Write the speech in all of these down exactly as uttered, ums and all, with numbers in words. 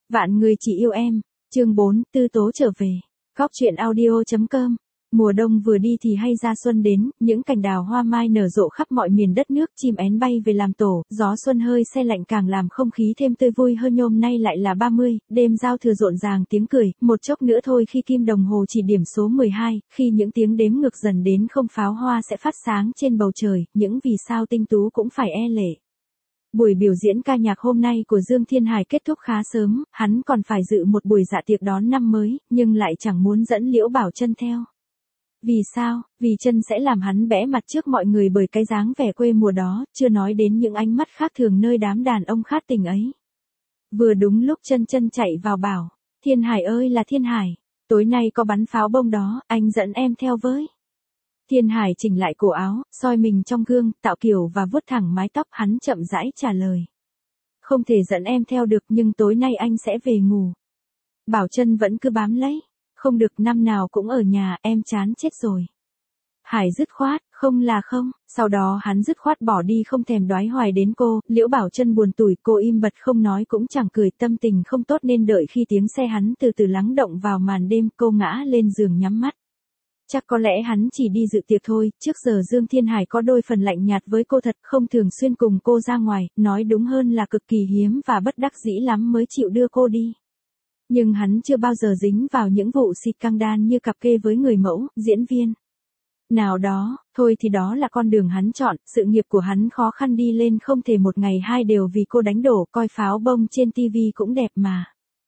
Vạn người chỉ yêu em. Chương bốn, Tư Tố trở về. Góc truyện audio chấm com. Mùa đông vừa đi thì hay ra xuân đến, những cành đào hoa mai nở rộ khắp mọi miền đất nước, chim én bay về làm tổ, gió xuân hơi se lạnh càng làm không khí thêm tươi vui hơn. Nhôm nay lại là ba mươi, đêm giao thừa rộn ràng tiếng cười, một chốc nữa thôi khi kim đồng hồ chỉ điểm số mười hai, khi những tiếng đếm ngược dần đến không pháo hoa sẽ phát sáng trên bầu trời, những vì sao tinh tú cũng phải e lệ. Buổi biểu diễn ca nhạc hôm nay của Dương Thiên Hải kết thúc khá sớm, hắn còn phải dự một buổi dạ tiệc đón năm mới, nhưng lại chẳng muốn dẫn Liễu Bảo Trân theo. Vì sao? Vì Trân sẽ làm hắn bẽ mặt trước mọi người bởi cái dáng vẻ quê mùa đó, chưa nói đến những ánh mắt khác thường nơi đám đàn ông khát tình ấy. Vừa đúng lúc Trân Trân chạy vào bảo, Thiên Hải ơi là Thiên Hải, tối nay có bắn pháo bông đó, anh dẫn em theo với. Thiên Hải chỉnh lại cổ áo, soi mình trong gương, tạo kiểu và vuốt thẳng mái tóc, hắn chậm rãi trả lời. Không thể dẫn em theo được nhưng tối nay anh sẽ về ngủ. Bảo Trân vẫn cứ bám lấy. Không được, năm nào cũng ở nhà, em chán chết rồi. Hải dứt khoát, không là không, sau đó hắn dứt khoát bỏ đi không thèm đoái hoài đến cô. Liễu Bảo Trân buồn tủi, cô im bặt không nói cũng chẳng cười, tâm tình không tốt nên đợi khi tiếng xe hắn từ từ lắng động vào màn đêm, cô ngã lên giường nhắm mắt. Chắc có lẽ hắn chỉ đi dự tiệc thôi, trước giờ Dương Thiên Hải có đôi phần lạnh nhạt với cô thật, không thường xuyên cùng cô ra ngoài, nói đúng hơn là cực kỳ hiếm và bất đắc dĩ lắm mới chịu đưa cô đi. Nhưng hắn chưa bao giờ dính vào những vụ xịt căng đan như cặp kê với người mẫu, diễn viên. Nào đó, thôi thì đó là con đường hắn chọn, sự nghiệp của hắn khó khăn đi lên không thể một ngày hai đều vì cô đánh đổ, coi pháo bông trên tivi cũng đẹp mà.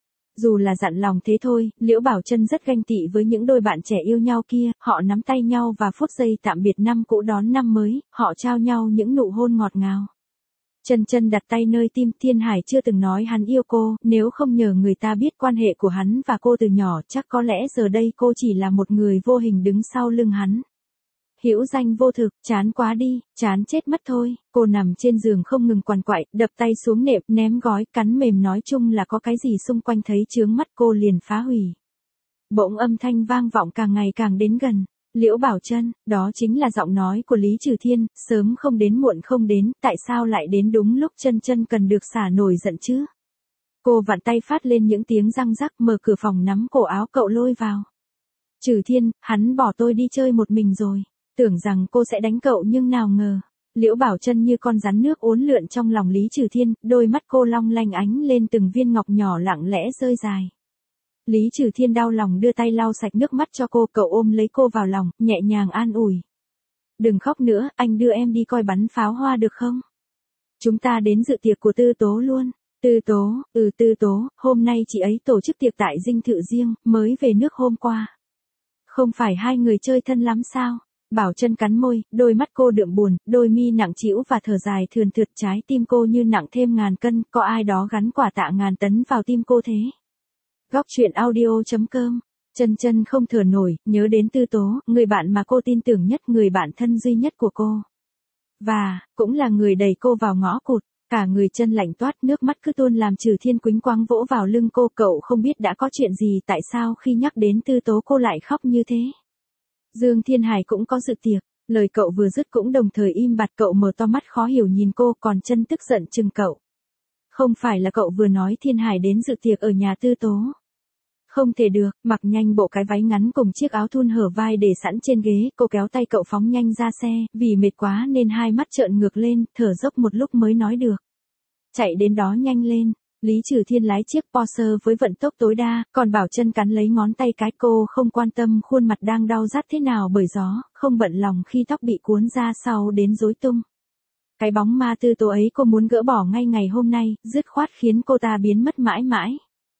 Dù là dặn lòng thế thôi, Liễu Bảo Trân rất ganh tị với những đôi bạn trẻ yêu nhau kia, họ nắm tay nhau và phút giây tạm biệt năm cũ đón năm mới, họ trao nhau những nụ hôn ngọt ngào. Trân Trân đặt tay nơi tim, Thiên Hải chưa từng nói hắn yêu cô, nếu không nhờ người ta biết quan hệ của hắn và cô từ nhỏ chắc có lẽ giờ đây cô chỉ là một người vô hình đứng sau lưng hắn. Hữu danh vô thực, chán quá đi, chán chết mất thôi, cô nằm trên giường không ngừng quằn quại, đập tay xuống nệm, ném gói, cắn mềm, nói chung là có cái gì xung quanh thấy chướng mắt cô liền phá hủy. Bỗng âm thanh vang vọng càng ngày càng đến gần. Liễu Bảo Trân, đó chính là giọng nói của Lý Trừ Thiên, sớm không đến muộn không đến, tại sao lại đến đúng lúc Trân Trân cần được xả nổi giận chứ? Cô vặn tay phát lên những tiếng răng rắc, mở cửa phòng nắm cổ áo cậu lôi vào. Trừ Thiên, hắn bỏ tôi đi chơi một mình rồi, tưởng rằng cô sẽ đánh cậu nhưng nào ngờ. Liễu Bảo Trân như con rắn nước uốn lượn trong lòng Lý Trừ Thiên, đôi mắt cô long lanh ánh lên từng viên ngọc nhỏ lặng lẽ rơi dài. Lý Trừ Thiên đau lòng đưa tay lau sạch nước mắt cho cô, cậu ôm lấy cô vào lòng, nhẹ nhàng an ủi. Đừng khóc nữa, anh đưa em đi coi bắn pháo hoa được không? Chúng ta đến dự tiệc của Tư Tố luôn. Tư Tố, ừ Tư Tố, hôm nay chị ấy tổ chức tiệc tại dinh thự riêng, mới về nước hôm qua. Không phải hai người chơi thân lắm sao? Bảo Trân cắn môi, đôi mắt cô đượm buồn, đôi mi nặng trĩu và thở dài thườn thượt, trái tim cô như nặng thêm ngàn cân, có ai đó gắn quả tạ ngàn tấn vào tim cô thế? Góc truyện audio chấm com. Trân Trân không thở nổi, nhớ đến Tư Tố, người bạn mà cô tin tưởng nhất, người bạn thân duy nhất của cô. Và, cũng là người đẩy cô vào ngõ cụt, cả người Trân lạnh toát, nước mắt cứ tuôn làm Trừ Thiên quýnh quáng vỗ vào lưng cô, cậu không biết đã có chuyện gì, tại sao khi nhắc đến Tư Tố cô lại khóc như thế. Dương Thiên Hải cũng có dự tiệc, lời cậu vừa dứt cũng đồng thời im bặt, cậu mở to mắt khó hiểu nhìn cô, còn Trân tức giận chừng cậu. Không phải là cậu vừa nói Thiên Hải đến dự tiệc ở nhà Tư Tố. Không thể được, mặc nhanh bộ cái váy ngắn cùng chiếc áo thun hở vai để sẵn trên ghế, cô kéo tay cậu phóng nhanh ra xe, vì mệt quá nên hai mắt trợn ngược lên, thở dốc một lúc mới nói được. Chạy đến đó nhanh lên. Lý Trừ Thiên lái chiếc Porsche với vận tốc tối đa, còn Bảo Trân cắn lấy ngón tay cái, cô không quan tâm khuôn mặt đang đau rát thế nào bởi gió, không bận lòng khi tóc bị cuốn ra sau đến rối tung. Cái bóng ma Tư Tố ấy cô muốn gỡ bỏ ngay ngày hôm nay, dứt khoát khiến cô ta biến mất mãi mãi.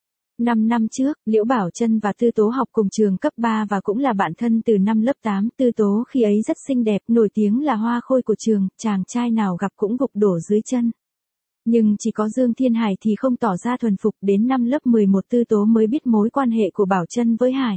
Năm năm trước, Liễu Bảo Trân và Tư Tố học cùng trường cấp ba và cũng là bạn thân từ năm lớp tám, Tư Tố khi ấy rất xinh đẹp, nổi tiếng là hoa khôi của trường, chàng trai nào gặp cũng gục đổ dưới chân. Nhưng chỉ có Dương Thiên Hải thì không tỏ ra thuần phục, đến năm lớp mười một Tư Tố mới biết mối quan hệ của Bảo Trân với Hải.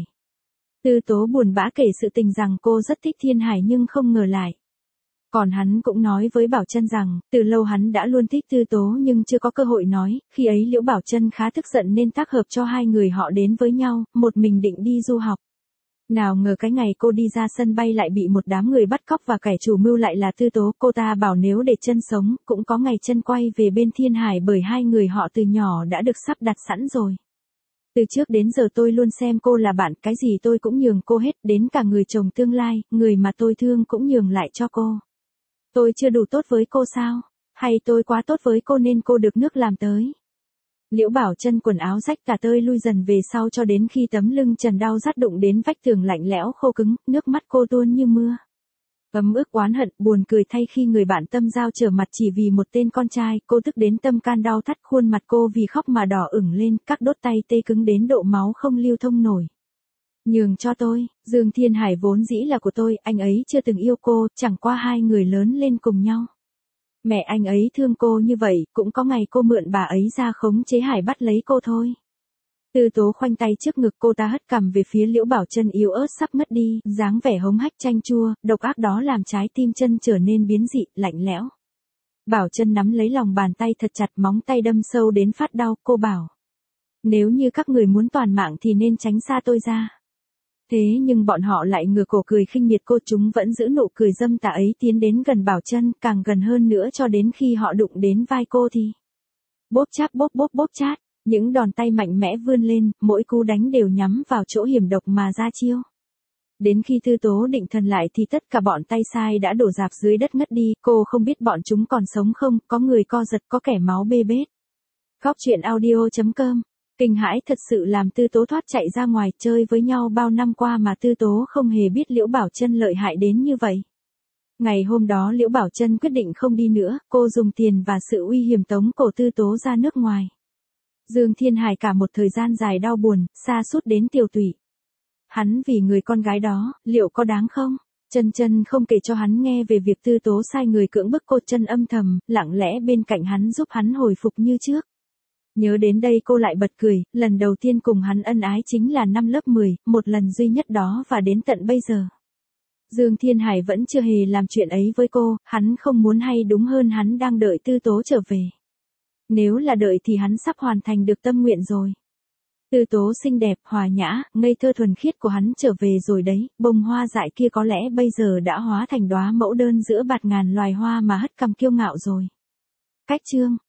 Tư Tố buồn bã kể sự tình rằng cô rất thích Thiên Hải nhưng không ngờ lại. Còn hắn cũng nói với Bảo Trân rằng, từ lâu hắn đã luôn thích Tư Tố nhưng chưa có cơ hội nói, khi ấy Liễu Bảo Trân khá tức giận nên tác hợp cho hai người họ đến với nhau, một mình định đi du học. Nào ngờ cái ngày cô đi ra sân bay lại bị một đám người bắt cóc và kẻ chủ mưu lại là Tư Tố. Cô ta bảo nếu để chân sống, cũng có ngày chân quay về bên Thiên Hải bởi hai người họ từ nhỏ đã được sắp đặt sẵn rồi. Từ trước đến giờ tôi luôn xem cô là bạn, cái gì tôi cũng nhường cô hết, đến cả người chồng tương lai, người mà tôi thương cũng nhường lại cho cô. Tôi chưa đủ tốt với cô sao? Hay tôi quá tốt với cô nên cô được nước làm tới? Liễu Bảo Trân quần áo rách tả tơi lui dần về sau cho đến khi tấm lưng trần đau rát đụng đến vách tường lạnh lẽo khô cứng, nước mắt cô tuôn như mưa. Ấm ức oán hận, buồn cười thay khi người bạn tâm giao trở mặt chỉ vì một tên con trai, cô tức đến tâm can đau thắt, khuôn mặt cô vì khóc mà đỏ ửng lên, các đốt tay tê cứng đến độ máu không lưu thông nổi. Nhường cho tôi, Dương Thiên Hải vốn dĩ là của tôi, anh ấy chưa từng yêu cô, chẳng qua hai người lớn lên cùng nhau. Mẹ anh ấy thương cô như vậy, cũng có ngày cô mượn bà ấy ra khống chế Hải bắt lấy cô thôi. Tư Tố khoanh tay trước ngực, cô ta hất cằm về phía Liễu Bảo Trân yếu ớt sắp ngất đi, dáng vẻ hống hách chanh chua, độc ác đó làm trái tim Trân trở nên biến dị, lạnh lẽo. Bảo Trân nắm lấy lòng bàn tay thật chặt, móng tay đâm sâu đến phát đau, cô bảo. Nếu như các người muốn toàn mạng thì nên tránh xa tôi ra. Thế nhưng bọn họ lại ngửa cổ cười khinh miệt cô, chúng vẫn giữ nụ cười dâm tà ấy tiến đến gần Bảo Trân, càng gần hơn nữa cho đến khi họ đụng đến vai cô thì. Bốp cháp bốp bốp bốp chát, những đòn tay mạnh mẽ vươn lên, mỗi cú đánh đều nhắm vào chỗ hiểm độc mà ra chiêu. Đến khi Tư Tố định thần lại thì tất cả bọn tay sai đã đổ rạp dưới đất ngất đi, cô không biết bọn chúng còn sống không, có người co giật, có kẻ máu bê bết. Góc truyện audio chấm com. Kinh hãi thật sự làm Tư Tố thoát chạy ra ngoài, chơi với nhau bao năm qua mà Tư Tố không hề biết Liễu Bảo Trân lợi hại đến như vậy. Ngày hôm đó Liễu Bảo Trân quyết định không đi nữa, cô dùng tiền và sự uy hiểm tống cổ Tư Tố ra nước ngoài. Dương Thiên Hải cả một thời gian dài đau buồn, sa sút đến tiều tụy. Hắn vì người con gái đó, liệu có đáng không? Trân Trân không kể cho hắn nghe về việc Tư Tố sai người cưỡng bức cô, Trân âm thầm, lặng lẽ bên cạnh hắn giúp hắn hồi phục như trước. Nhớ đến đây cô lại bật cười, lần đầu tiên cùng hắn ân ái chính là năm lớp mười, một lần duy nhất đó và đến tận bây giờ. Dương Thiên Hải vẫn chưa hề làm chuyện ấy với cô, hắn không muốn, hay đúng hơn hắn đang đợi Tư Tố trở về. Nếu là đợi thì hắn sắp hoàn thành được tâm nguyện rồi. Tư Tố xinh đẹp, hòa nhã, ngây thơ thuần khiết của hắn trở về rồi đấy, bông hoa dại kia có lẽ bây giờ đã hóa thành đóa mẫu đơn giữa bạt ngàn loài hoa mà hất cằm kiêu ngạo rồi. Cách chương